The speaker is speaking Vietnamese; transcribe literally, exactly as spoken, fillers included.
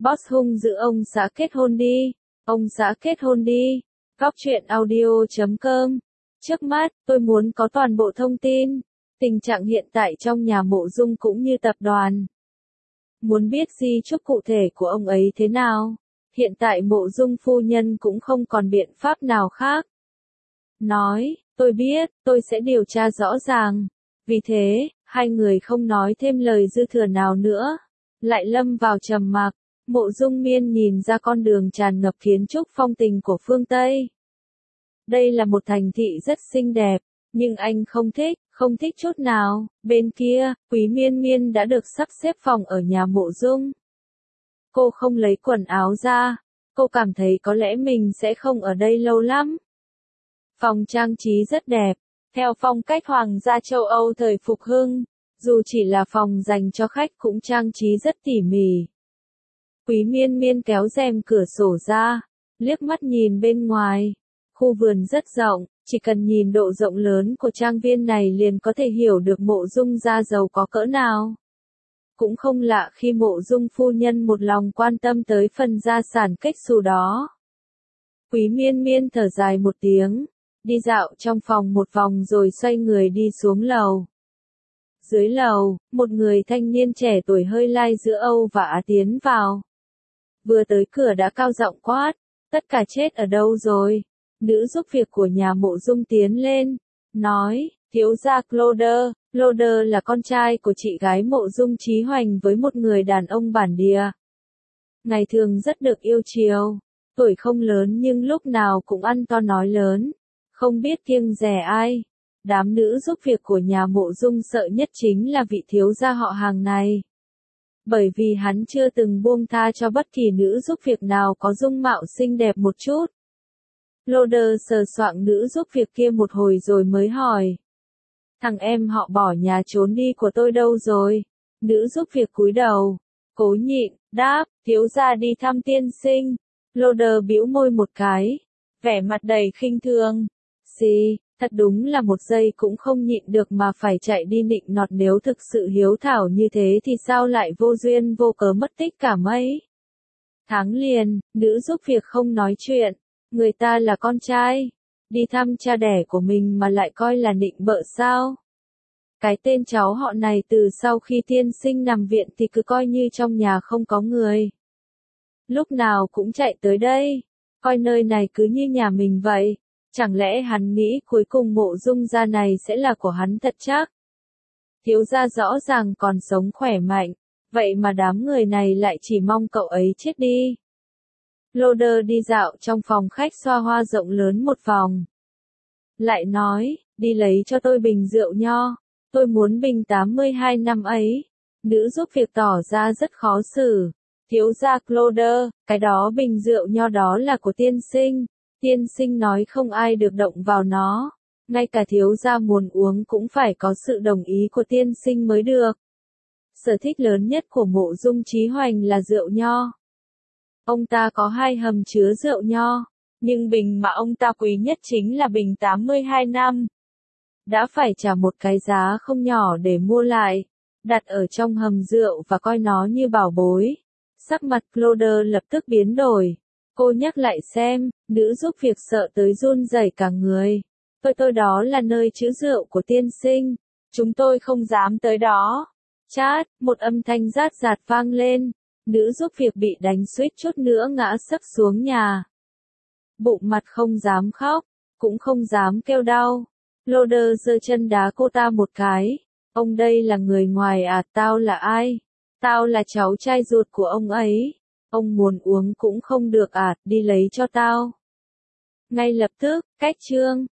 Boss hung dữ ông xã kết hôn đi, ông xã kết hôn đi. Góc truyện audio chấm com. Trước mắt, tôi muốn có toàn bộ thông tin, tình trạng hiện tại trong nhà Mộ Dung cũng như tập đoàn. Muốn biết di chúc cụ thể của ông ấy thế nào, hiện tại Mộ Dung phu nhân cũng không còn biện pháp nào khác. Nói, tôi biết, tôi sẽ điều tra rõ ràng. Vì thế, hai người không nói thêm lời dư thừa nào nữa, lại lâm vào trầm mặc. Mộ Dung Miên nhìn ra con đường tràn ngập kiến trúc phong tình của phương Tây. Đây là một thành thị rất xinh đẹp, nhưng anh không thích, không thích chút nào. Bên kia, Quý Miên Miên đã được sắp xếp phòng ở nhà Mộ Dung. Cô không lấy quần áo ra, cô cảm thấy có lẽ mình sẽ không ở đây lâu lắm. Phòng trang trí rất đẹp, theo phong cách hoàng gia châu Âu thời phục hưng, dù chỉ là phòng dành cho khách cũng trang trí rất tỉ mỉ. Quý Miên Miên kéo rèm cửa sổ ra, liếc mắt nhìn bên ngoài. Khu vườn rất rộng, chỉ cần nhìn độ rộng lớn của trang viên này liền có thể hiểu được Mộ Dung gia giàu có cỡ nào. Cũng không lạ khi Mộ Dung phu nhân một lòng quan tâm tới phần gia sản kết xù đó. Quý Miên Miên thở dài một tiếng, đi dạo trong phòng một vòng rồi xoay người đi xuống lầu. Dưới lầu, một người thanh niên trẻ tuổi hơi lai giữa Âu và Á tiến vào. Vừa tới cửa đã cao giọng quát, tất cả chết ở đâu rồi? Nữ giúp việc của nhà Mộ Dung tiến lên, nói, thiếu gia Claude, Claude là con trai của chị gái Mộ Dung Chí Hoành với một người đàn ông bản địa. Ngày thường rất được yêu chiều, tuổi không lớn nhưng lúc nào cũng ăn to nói lớn, không biết kiêng dè ai. Đám nữ giúp việc của nhà Mộ Dung sợ nhất chính là vị thiếu gia họ hàng này. Bởi vì hắn chưa từng buông tha cho bất kỳ nữ giúp việc nào có dung mạo xinh đẹp một chút. Claude sờ soạng nữ giúp việc kia một hồi rồi mới hỏi. Thằng em họ bỏ nhà trốn đi của tôi đâu rồi? Nữ giúp việc cúi đầu, cố nhịn, đáp, thiếu gia đi thăm tiên sinh. Claude bĩu môi một cái, vẻ mặt đầy khinh thường. Xì, thật đúng là một giây cũng không nhịn được mà phải chạy đi nịnh nọt, nếu thực sự hiếu thảo như thế thì sao lại vô duyên vô cớ mất tích cả mấy tháng liền. Nữ giúp việc không nói chuyện, người ta là con trai, đi thăm cha đẻ của mình mà lại coi là nịnh bợ sao? Cái tên cháu họ này từ sau khi tiên sinh nằm viện thì cứ coi như trong nhà không có người. Lúc nào cũng chạy tới đây, coi nơi này cứ như nhà mình vậy. Chẳng lẽ hắn nghĩ cuối cùng Mộ Dung gia này sẽ là của hắn thật chắc? Thiếu gia rõ ràng còn sống khỏe mạnh, vậy mà đám người này lại chỉ mong cậu ấy chết đi. Claude đi dạo trong phòng khách xoa hoa rộng lớn một vòng. Lại nói, đi lấy cho tôi bình rượu nho, tôi muốn bình tám mươi hai năm ấy. Nữ giúp việc tỏ ra rất khó xử. Thiếu gia Claude, cái đó bình rượu nho đó là của tiên sinh. Tiên sinh nói không ai được động vào nó, ngay cả thiếu gia muốn uống cũng phải có sự đồng ý của tiên sinh mới được. Sở thích lớn nhất của Mộ Dung Chí Hoành là rượu nho. Ông ta có hai hầm chứa rượu nho, nhưng bình mà ông ta quý nhất chính là bình tám mươi hai năm. Đã phải trả một cái giá không nhỏ để mua lại, đặt ở trong hầm rượu và coi nó như bảo bối. Sắc mặt Claude lập tức biến đổi. Cô nhắc lại xem, nữ giúp việc sợ tới run rẩy cả người. Tôi tôi đó là nơi trữ rượu của tiên sinh, chúng tôi không dám tới đó. Chát, một âm thanh rát rạt vang lên, nữ giúp việc bị đánh suýt chút nữa ngã sấp xuống nhà. Bụng mặt không dám khóc, cũng không dám kêu đau. Claude giơ chân đá cô ta một cái. Ông đây là người ngoài à? Tao là ai? Tao là cháu trai ruột của ông ấy. Ông muốn uống cũng không được à, đi lấy cho tao. Ngay lập tức, cách chương.